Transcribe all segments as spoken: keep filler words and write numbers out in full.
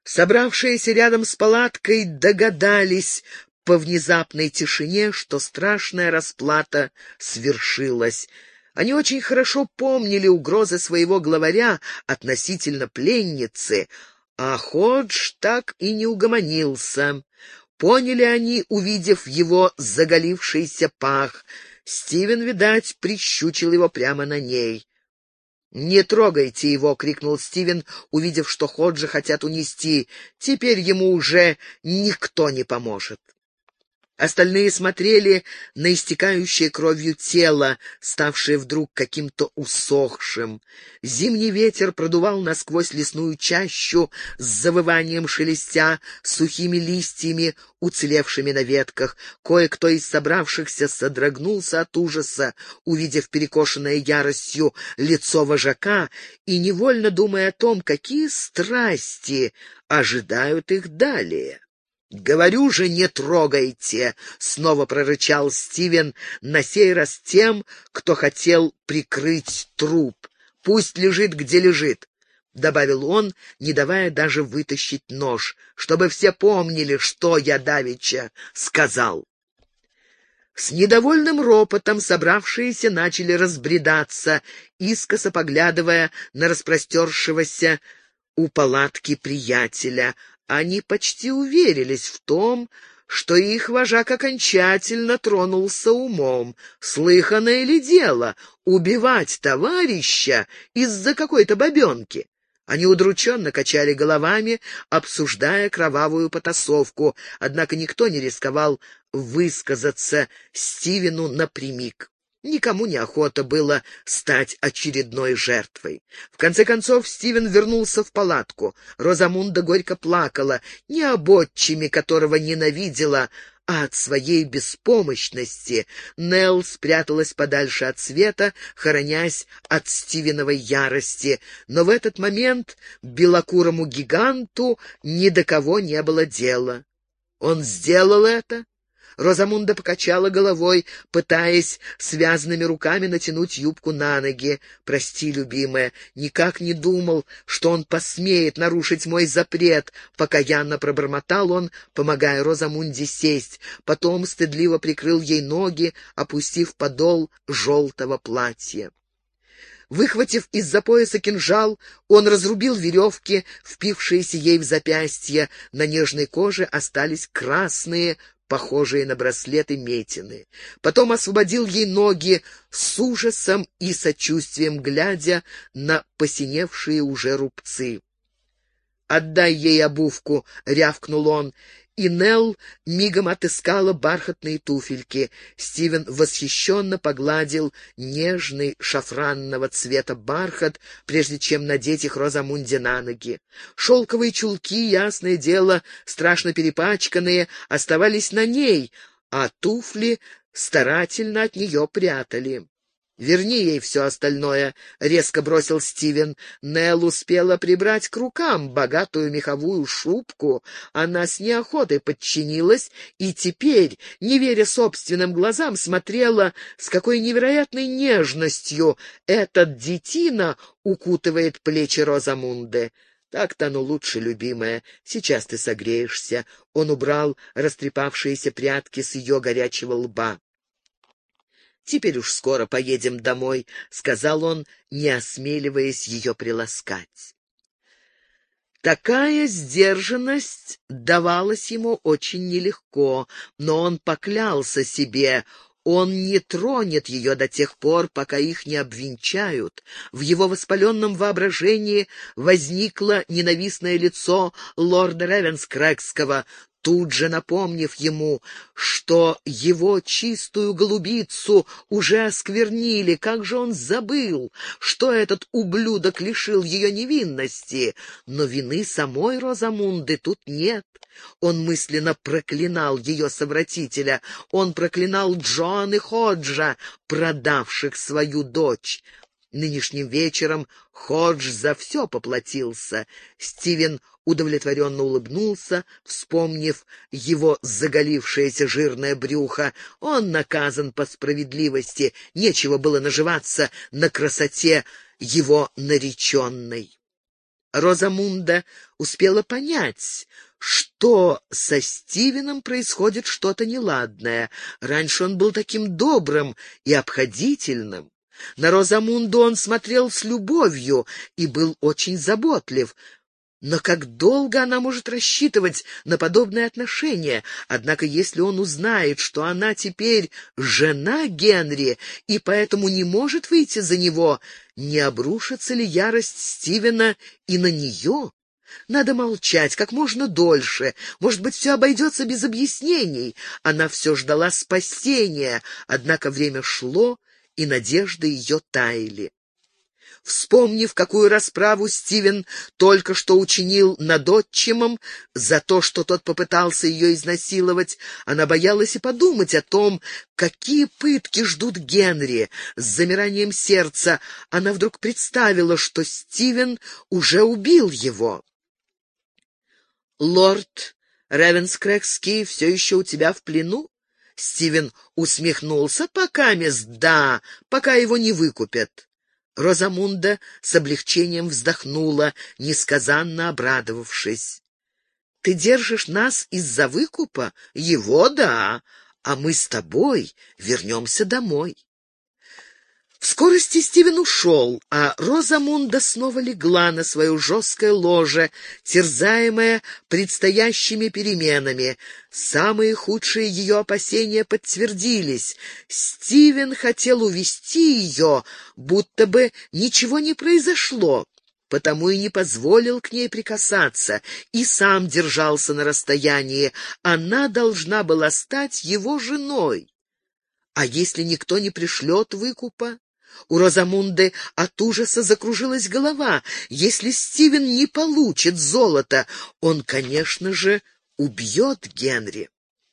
Собравшиеся рядом с палаткой догадались по внезапной тишине, что страшная расплата свершилась. Они очень хорошо помнили угрозы своего главаря относительно пленницы, а Ходж так и не угомонился. Поняли они, увидев его заголившийся пах. Стивен, видать, прищучил его прямо на ней. «Не трогайте его!» — крикнул Стивен, увидев, что Ходжа хотят унести. «Теперь ему уже никто не поможет». Остальные смотрели на истекающее кровью тело, ставшее вдруг каким-то усохшим. Зимний ветер продувал насквозь лесную чащу с завыванием шелестя сухими листьями, уцелевшими на ветках. Кое-кто из собравшихся содрогнулся от ужаса, увидев перекошенное яростью лицо вожака и невольно думая о том, какие страсти ожидают их далее. «Говорю же, не трогайте!» — снова прорычал Стивен, на сей раз тем, кто хотел прикрыть труп. «Пусть лежит, где лежит», — добавил он, не давая даже вытащить нож, «чтобы все помнили, что я давеча сказал». С недовольным ропотом собравшиеся начали разбредаться, искоса поглядывая на распростершегося у палатки приятеля. Они почти уверились в том, что их вожак окончательно тронулся умом. Слыханное ли дело убивать товарища из-за какой-то бабенки? Они удрученно качали головами, обсуждая кровавую потасовку, однако никто не рисковал высказаться Стивену напрямик. Никому не охота было стать очередной жертвой. В конце концов Стивен вернулся в палатку. Розамунда горько плакала, не об отчиме, которого ненавидела, а от своей беспомощности. Нелл спряталась подальше от света, хоронясь от Стивеновой ярости. Но в этот момент белокурому гиганту ни до кого не было дела. Он сделал это? Розамунда покачала головой, пытаясь связанными руками натянуть юбку на ноги. «Прости, любимая, никак не думал, что он посмеет нарушить мой запрет», — покаянно пробормотал он, помогая Розамунде сесть. Потом стыдливо прикрыл ей ноги, опустив подол желтого платья. Выхватив из-за пояса кинжал, он разрубил веревки, впившиеся ей в запястье. На нежной коже остались красные, похожие на браслеты метины. Потом освободил ей ноги, с ужасом и сочувствием глядя на посиневшие уже рубцы. «Отдай ей обувку!» — рявкнул он, и Нелл мигом отыскала бархатные туфельки. Стивен восхищенно погладил нежный шафранного цвета бархат, прежде чем надеть их Розамунде на ноги. Шелковые чулки, ясное дело, страшно перепачканные, оставались на ней, а туфли старательно от нее прятали. «Верни ей все остальное», — резко бросил Стивен. Нелл успела прибрать к рукам богатую меховую шубку. Она с неохотой подчинилась и теперь, не веря собственным глазам, смотрела, с какой невероятной нежностью этот детина укутывает плечи Розамунды. «Так-то оно лучше, любимая. Сейчас ты согреешься». Он убрал растрепавшиеся прядки с ее горячего лба. «Теперь уж скоро поедем домой», — сказал он, не осмеливаясь ее приласкать. Такая сдержанность давалась ему очень нелегко, но он поклялся себе, он не тронет ее до тех пор, пока их не обвенчают. В его воспаленном воображении возникло ненавистное лицо лорда Ревенскрэгского, тут же напомнив ему, что его чистую голубицу уже осквернили. Как же он забыл, что этот ублюдок лишил ее невинности? Но вины самой Розамунды тут нет. Он мысленно проклинал ее совратителя, он проклинал Джоан и Ходжа, продавших свою дочь. Нынешним вечером Ходж за все поплатился. Стивен удовлетворенно улыбнулся, вспомнив его заголившееся жирное брюхо. Он наказан по справедливости, нечего было наживаться на красоте его нареченной. Розамунда успела понять, что со Стивеном происходит что-то неладное. Раньше он был таким добрым и обходительным. На Розамунду он смотрел с любовью и был очень заботлив. Но как долго она может рассчитывать на подобное отношение? Однако если он узнает, что она теперь жена Генри и поэтому не может выйти за него, не обрушится ли ярость Стивена и на нее? Надо молчать как можно дольше. Может быть, все обойдется без объяснений. Она все ждала спасения, однако время шло, и надежды ее таяли. Вспомнив, какую расправу Стивен только что учинил над отчимом за то, что тот попытался ее изнасиловать, она боялась и подумать о том, какие пытки ждут Генри. С замиранием сердца она вдруг представила, что Стивен уже убил его. «Лорд Ревенскрэгский все еще у тебя в плену?» Стивен усмехнулся. «Пока, мисс, да, пока его не выкупят». Розамунда с облегчением вздохнула, несказанно обрадовавшись. «Ты держишь нас из-за выкупа? Его, да, а мы с тобой вернемся домой». В скорости Стивен ушел, а Розамунда снова легла на свое жесткое ложе, терзаемая предстоящими переменами. Самые худшие ее опасения подтвердились. Стивен хотел увести ее, будто бы ничего не произошло, потому и не позволил к ней прикасаться, и сам держался на расстоянии. Она должна была стать его женой. А если никто не пришлет выкупа? У Розамунды от ужаса закружилась голова. Если Стивен не получит золото, он, конечно же, убьет Генри.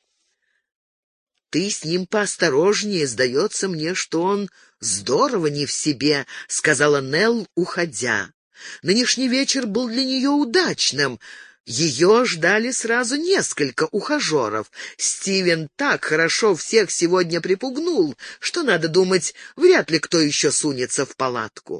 «Ты с ним поосторожнее, сдается мне, что он здорово не в себе», — сказала Нелл, уходя. Нынешний вечер был для нее удачным. Ее ждали сразу несколько ухажеров. Стивен так хорошо всех сегодня припугнул, что, надо думать, вряд ли кто еще сунется в палатку.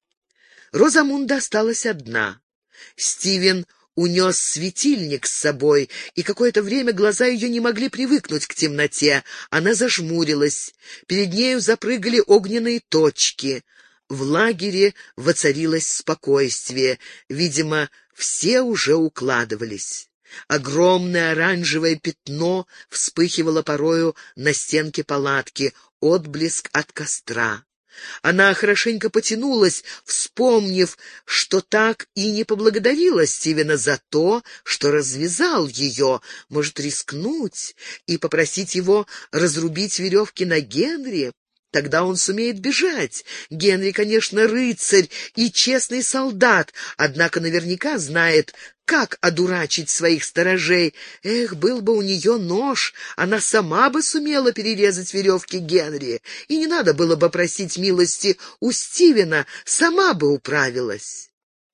Розамунда осталась одна. Стивен унес светильник с собой, и какое-то время глаза ее не могли привыкнуть к темноте. Она зажмурилась. Перед нею запрыгали огненные точки. В лагере воцарилось спокойствие. Видимо, все уже укладывались. Огромное оранжевое пятно вспыхивало порою на стенке палатки, отблеск от костра. Она хорошенько потянулась, вспомнив, что так и не поблагодарила Стивена за то, что развязал ее. Может, рискнуть и попросить его разрубить веревки на Генри? Тогда он сумеет бежать. Генри, конечно, рыцарь и честный солдат, однако наверняка знает, как одурачить своих сторожей. Эх, был бы у нее нож, она сама бы сумела перерезать веревки Генри, и не надо было бы просить милости у Стивена, сама бы управилась.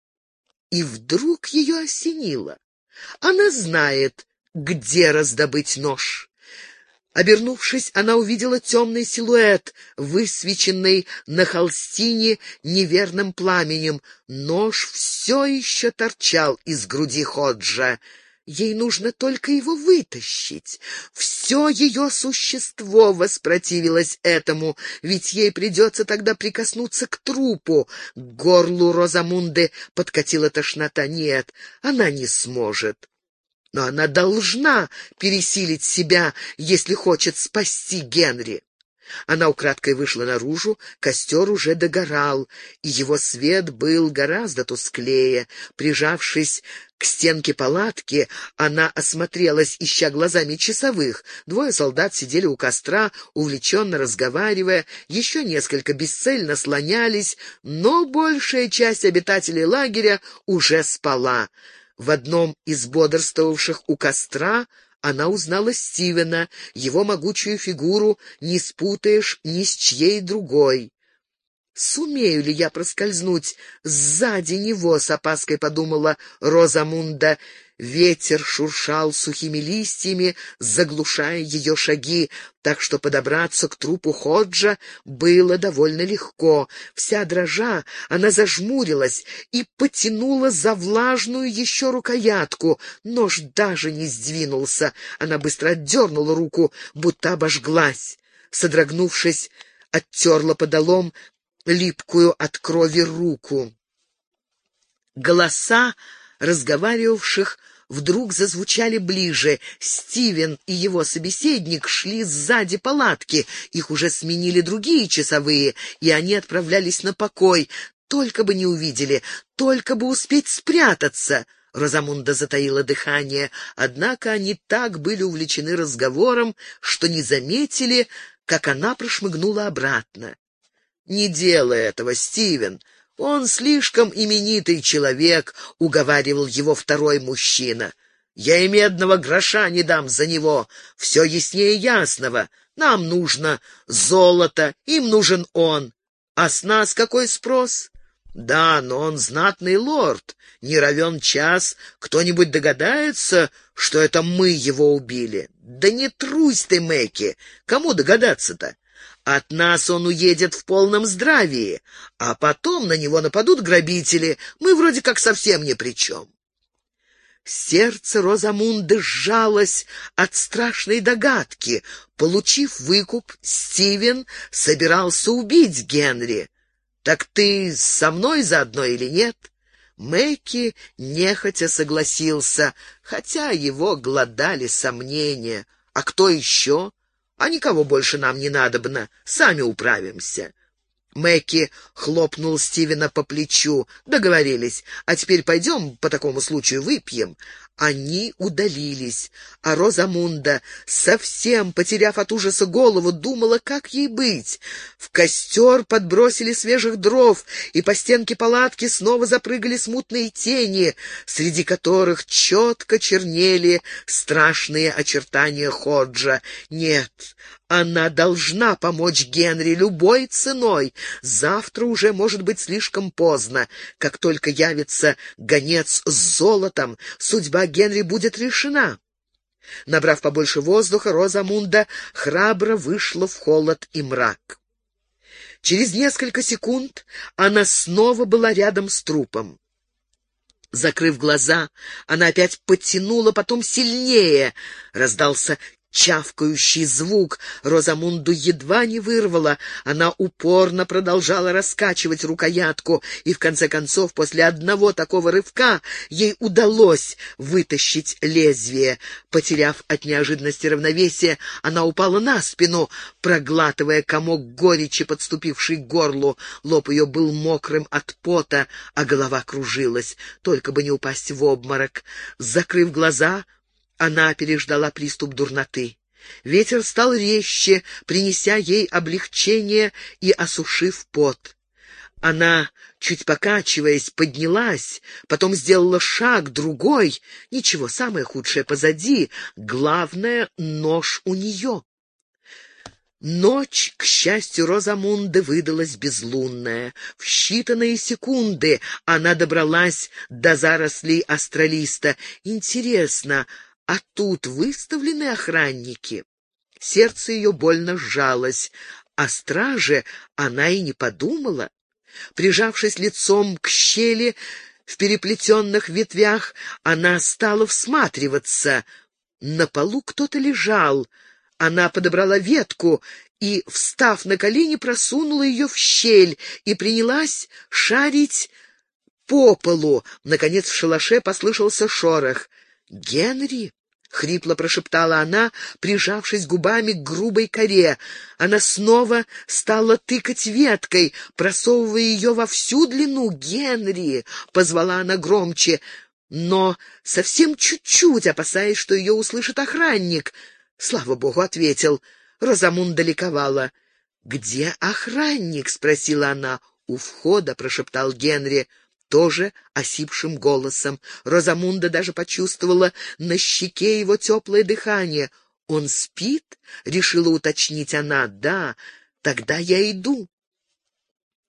И вдруг ее осенило. Она знает, где раздобыть нож. Обернувшись, она увидела темный силуэт, высвеченный на холстине неверным пламенем. Нож все еще торчал из груди Ходжа. Ей нужно только его вытащить. Все ее существо воспротивилось этому, ведь ей придется тогда прикоснуться к трупу. К горлу Розамунды подкатила тошнота. Нет, она не сможет. Но она должна пересилить себя, если хочет спасти Генри. Она украдкой вышла наружу, костер уже догорал, и его свет был гораздо тусклее. Прижавшись к стенке палатки, она осмотрелась, ища глазами часовых. Двое солдат сидели у костра, увлеченно разговаривая, еще несколько бесцельно слонялись, но большая часть обитателей лагеря уже спала. В одном из бодрствовавших у костра она узнала Стивена. Его могучую фигуру не спутаешь ни с чьей другой. «Сумею ли я проскользнуть сзади него?» — с опаской подумала Розамунда. Ветер шуршал сухими листьями, заглушая ее шаги, так что подобраться к трупу Ходжа было довольно легко. Вся дрожа, она зажмурилась и потянула за влажную еще рукоятку. Нож даже не сдвинулся. Она быстро отдернула руку, будто обожглась. Содрогнувшись, оттерла подолом липкую от крови руку. Голоса разговаривавших вдруг зазвучали ближе. Стивен и его собеседник шли сзади палатки. Их уже сменили другие часовые, и они отправлялись на покой. Только бы не увидели, только бы успеть спрятаться. Розамунда затаила дыхание, однако они так были увлечены разговором, что не заметили, как она прошмыгнула обратно. «Не делай этого, Стивен. Он слишком именитый человек», — уговаривал его второй мужчина. «Я и медного гроша не дам за него. Все яснее ясного. Нам нужно золото, им нужен он. А с нас какой спрос? Да, но он знатный лорд. Не равен час, кто-нибудь догадается, что это мы его убили. Да не трусь ты, Мэкки, кому догадаться-то? От нас он уедет в полном здравии, а потом на него нападут грабители. Мы вроде как совсем ни при чем». Сердце Розамунды сжалось от страшной догадки. Получив выкуп, Стивен собирался убить Генри. «Так ты со мной заодно или нет?» Мэкки нехотя согласился, хотя его глодали сомнения. «А кто еще? А никого больше нам не надобно, сами управимся». Мэкки хлопнул Стивена по плечу. «Договорились. А теперь пойдем по такому случаю выпьем». Они удалились, а Розамунда, совсем потеряв от ужаса голову, думала, как ей быть. В костер подбросили свежих дров, и по стенке палатки снова запрыгали смутные тени, среди которых четко чернели страшные очертания Ходжа. Нет, она должна помочь Генри любой ценой. Завтра уже может быть слишком поздно. Как только явится гонец с золотом, судьба Генри будет решена. Набрав побольше воздуха, Розамунда храбро вышла в холод и мрак. Через несколько секунд она снова была рядом с трупом. Закрыв глаза, она опять потянула, потом сильнее. Раздался чавкающий звук. Розамунду едва не вырвало. Она упорно продолжала раскачивать рукоятку, и в конце концов, после одного такого рывка, ей удалось вытащить лезвие. Потеряв от неожиданности равновесие, она упала на спину, проглатывая комок горечи, подступивший к горлу. Лоб ее был мокрым от пота, а голова кружилась. Только бы не упасть в обморок. Закрыв глаза, она переждала приступ дурноты. Ветер стал резче, принеся ей облегчение и осушив пот. Она, чуть покачиваясь, поднялась, потом сделала шаг, другой. Ничего, самое худшее позади. Главное — нож у нее. Ночь, к счастью Розамунды, выдалась безлунная. В считанные секунды она добралась до зарослей астролиста. Интересно, а тут выставлены охранники? Сердце ее больно сжалось. О страже она и не подумала. Прижавшись лицом к щели в переплетенных ветвях, она стала всматриваться. На полу кто-то лежал. Она подобрала ветку и, встав на колени, просунула ее в щель и принялась шарить по полу. Наконец в шалаше послышался шорох. «Генри!» — хрипло прошептала она, прижавшись губами к грубой коре. Она снова стала тыкать веткой, просовывая ее во всю длину. «Генри!» — позвала она громче, но совсем чуть-чуть, опасаясь, что ее услышит охранник. «Слава богу!» — ответил. Розамунда ликовала. «Где охранник?» — спросила она. «У входа», — прошептал Генри, тоже осипшим голосом. Розамунда даже почувствовала на щеке его теплое дыхание. «Он спит?» — решила уточнить она. «Да, тогда я иду».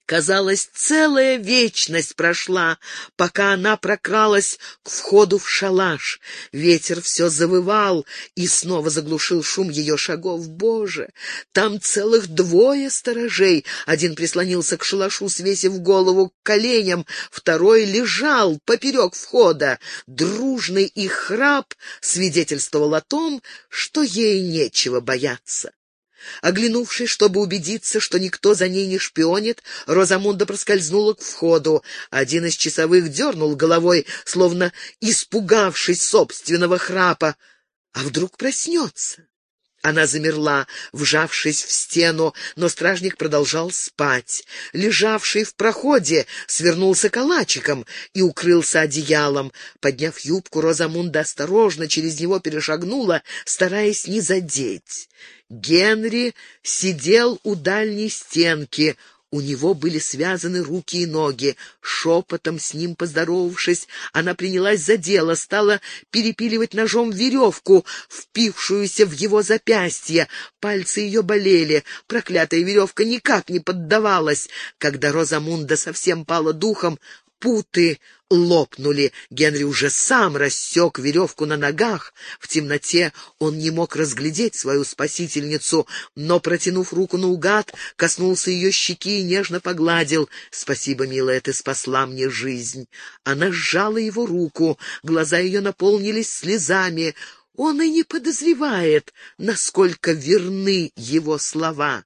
Казалось, целая вечность прошла, пока она прокралась к входу в шалаш. Ветер все завывал и снова заглушил шум ее шагов. Боже, там целых двое сторожей. Один прислонился к шалашу, свесив голову к коленям, второй лежал поперек входа. Дружный их храп свидетельствовал о том, что ей нечего бояться. Оглянувшись, чтобы убедиться, что никто за ней не шпионит, Розамунда проскользнула к входу. Один из часовых дернул головой, словно испугавшись собственного храпа. А вдруг проснется? Она замерла, вжавшись в стену, но стражник продолжал спать. Лежавший в проходе свернулся калачиком и укрылся одеялом. Подняв юбку, Розамунда осторожно через него перешагнула, стараясь не задеть. Генри сидел у дальней стенки. У него были связаны руки и ноги. Шепотом с ним поздоровавшись, она принялась за дело, стала перепиливать ножом веревку, впившуюся в его запястье. Пальцы ее болели, проклятая веревка никак не поддавалась. Когда Розамунда совсем пала духом, путы лопнули. Генри уже сам рассек веревку на ногах. В темноте он не мог разглядеть свою спасительницу, но, протянув руку наугад, коснулся ее щеки и нежно погладил. «Спасибо, милая, ты спасла мне жизнь». Она сжала его руку, глаза ее наполнились слезами. Он и не подозревает, насколько верны его слова.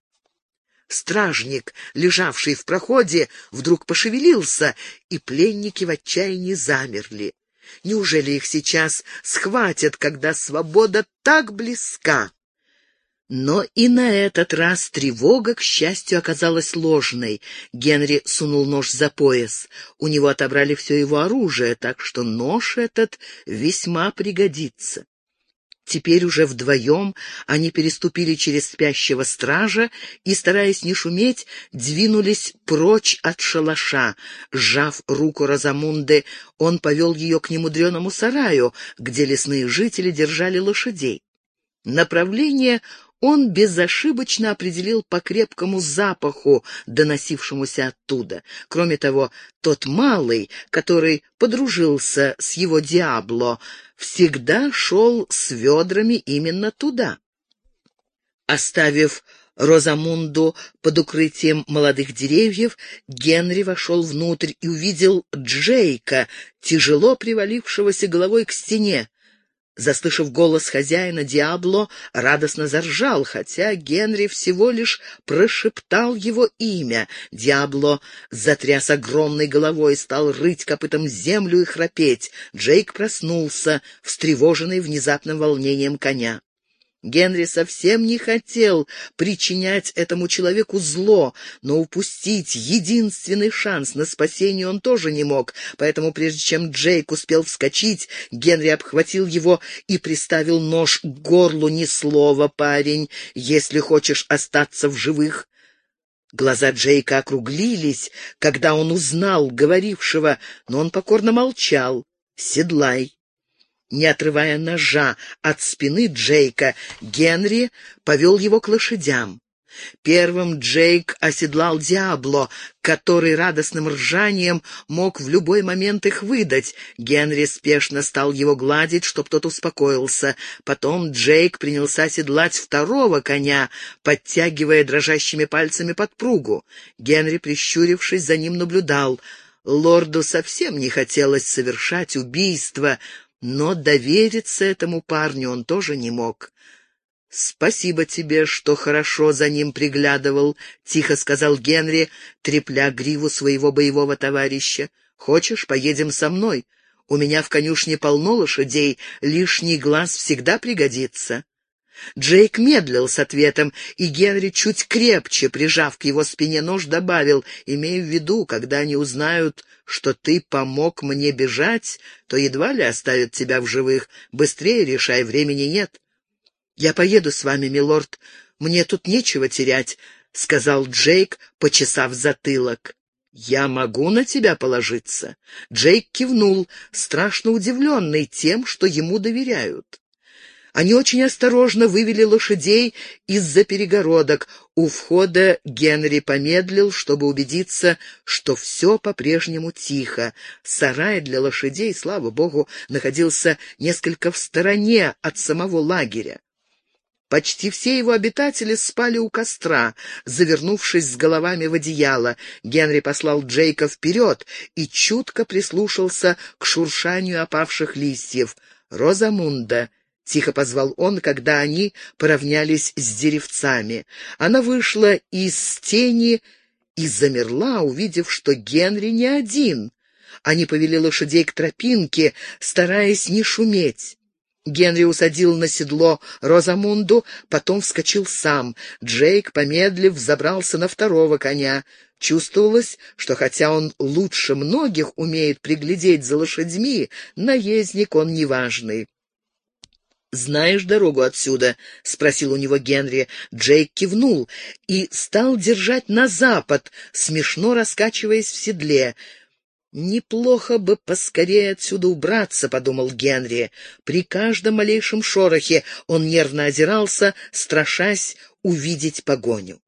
Стражник, лежавший в проходе, вдруг пошевелился, и пленники в отчаянии замерли. Неужели их сейчас схватят, когда свобода так близка? Но и на этот раз тревога, к счастью, оказалась ложной. Генри сунул нож за пояс. У него отобрали все его оружие, так что нож этот весьма пригодится. Теперь уже вдвоем они переступили через спящего стража и, стараясь не шуметь, двинулись прочь от шалаша. Сжав руку Розамунды, он повел ее к немудреному сараю, где лесные жители держали лошадей. Направление он безошибочно определил по крепкому запаху, доносившемуся оттуда. Кроме того, тот малый, который подружился с его Диабло, всегда шел с ведрами именно туда. Оставив Розамунду под укрытием молодых деревьев, Генри вошел внутрь и увидел Джейка, тяжело привалившегося головой к стене. Заслышав голос хозяина, Диабло радостно заржал, хотя Генри всего лишь прошептал его имя. Диабло затряс огромной головой, стал рыть копытом землю и храпеть. Джейк проснулся, встревоженный внезапным волнением коня. Генри совсем не хотел причинять этому человеку зло, но упустить единственный шанс на спасение он тоже не мог, поэтому прежде чем Джейк успел вскочить, Генри обхватил его и приставил нож к горлу. «Ни слова, парень, если хочешь остаться в живых». Глаза Джейка округлились, когда он узнал говорившего, но он покорно молчал. «Седлай». Не отрывая ножа от спины Джейка, Генри повел его к лошадям. Первым Джейк оседлал Диабло, который радостным ржанием мог в любой момент их выдать. Генри спешно стал его гладить, чтоб тот успокоился. Потом Джейк принялся оседлать второго коня, подтягивая дрожащими пальцами подпругу. Генри, прищурившись, за ним наблюдал. Лорду совсем не хотелось совершать убийство, но довериться этому парню он тоже не мог. «Спасибо тебе, что хорошо за ним приглядывал», — тихо сказал Генри, трепля гриву своего боевого товарища. «Хочешь, поедем со мной? У меня в конюшне полно лошадей, лишний глаз всегда пригодится». Джейк медлил с ответом, и Генри, чуть крепче прижав к его спине нож, добавил: «Имей в виду, когда они узнают, что ты помог мне бежать, то едва ли оставят тебя в живых. Быстрее решай, времени нет». «Я поеду с вами, милорд. Мне тут нечего терять», — сказал Джейк, почесав затылок. «Я могу на тебя положиться?» Джейк кивнул, страшно удивленный тем, что ему доверяют. Они очень осторожно вывели лошадей из-за перегородок. У входа Генри помедлил, чтобы убедиться, что все по-прежнему тихо. Сарай для лошадей, слава богу, находился несколько в стороне от самого лагеря. Почти все его обитатели спали у костра, завернувшись с головами в одеяло. Генри послал Джейка вперед и чутко прислушался к шуршанию опавших листьев. «Розамунда!» — тихо позвал он, когда они поравнялись с деревцами. Она вышла из тени и замерла, увидев, что Генри не один. Они повели лошадей к тропинке, стараясь не шуметь. Генри усадил на седло Розамунду, потом вскочил сам. Джейк, помедлив, забрался на второго коня. Чувствовалось, что хотя он лучше многих умеет приглядеть за лошадьми, наездник он неважный. «Знаешь дорогу отсюда?» — спросил у него Генри. Джейк кивнул и стал держать на запад, смешно раскачиваясь в седле. «Неплохо бы поскорее отсюда убраться», — подумал Генри. При каждом малейшем шорохе он нервно озирался, страшась увидеть погоню.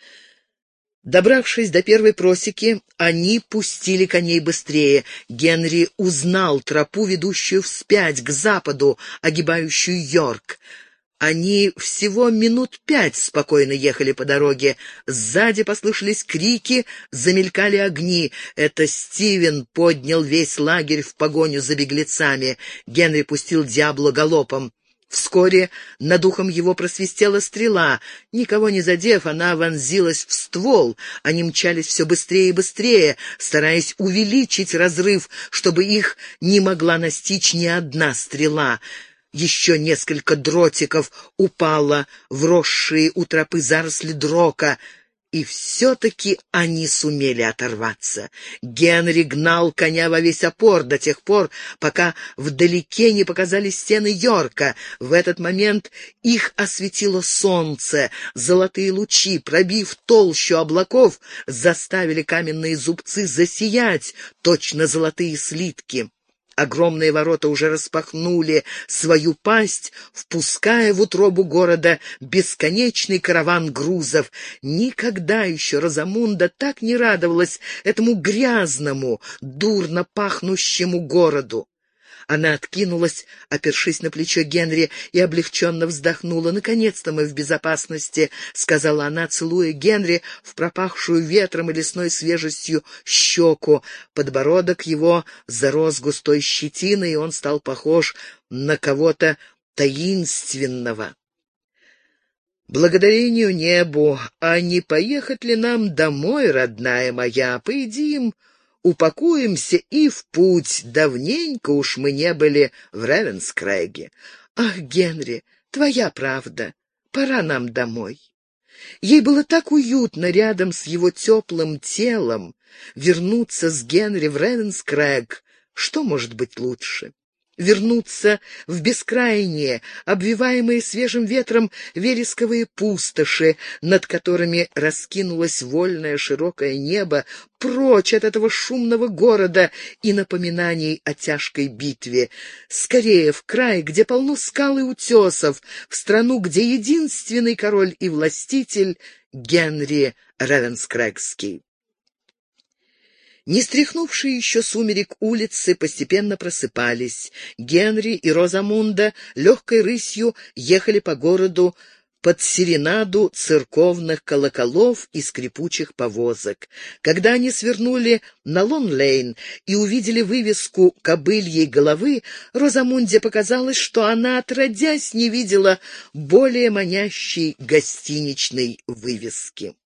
Добравшись до первой просеки, они пустили коней быстрее. Генри узнал тропу, ведущую вспять, к западу, огибающую Йорк. Они всего минут пять спокойно ехали по дороге. Сзади послышались крики, замелькали огни. Это Стивен поднял весь лагерь в погоню за беглецами. Генри пустил Диабло галопом. Вскоре над ухом его просвистела стрела. Никого не задев, она вонзилась в ствол. Они мчались все быстрее и быстрее, стараясь увеличить разрыв, чтобы их не могла настичь ни одна стрела. Еще несколько дротиков упало в росшие у тропы заросли дрока, и все-таки они сумели оторваться. Генри гнал коня во весь опор до тех пор, пока вдалеке не показались стены Йорка. В этот момент их осветило солнце. Золотые лучи, пробив толщу облаков, заставили каменные зубцы засиять, точно золотые слитки. Огромные ворота уже распахнули свою пасть, впуская в утробу города бесконечный караван грузов. Никогда еще Розамунда так не радовалась этому грязному, дурно пахнущему городу. Она откинулась, опершись на плечо Генри, и облегченно вздохнула. «Наконец-то мы в безопасности», — сказала она, целуя Генри в пропахшую ветром и лесной свежестью щеку. Подбородок его зарос густой щетиной, и он стал похож на кого-то таинственного. «Благодарению небу, а не поехать ли нам домой, родная моя? Поедим, упакуемся и в путь. Давненько уж мы не были в Ревенскрэге». «Ах, Генри, твоя правда. Пора нам домой». Ей было так уютно рядом с его теплым телом. Вернуться с Генри в Ревенскрэг. Что может быть лучше? Вернуться в бескрайние, обвиваемые свежим ветром вересковые пустоши, над которыми раскинулось вольное широкое небо, прочь от этого шумного города и напоминаний о тяжкой битве. Скорее в край, где полно скал и утесов, в страну, где единственный король и властитель Генри Ревенскрэгский. Не стряхнувшие еще сумерек улицы постепенно просыпались. Генри и Розамунда легкой рысью ехали по городу под серенаду церковных колоколов и скрипучих повозок. Когда они свернули на Лон-Лейн и увидели вывеску «Кобыльей головы», Розамунде показалось, что она отродясь не видела более манящей гостиничной вывески.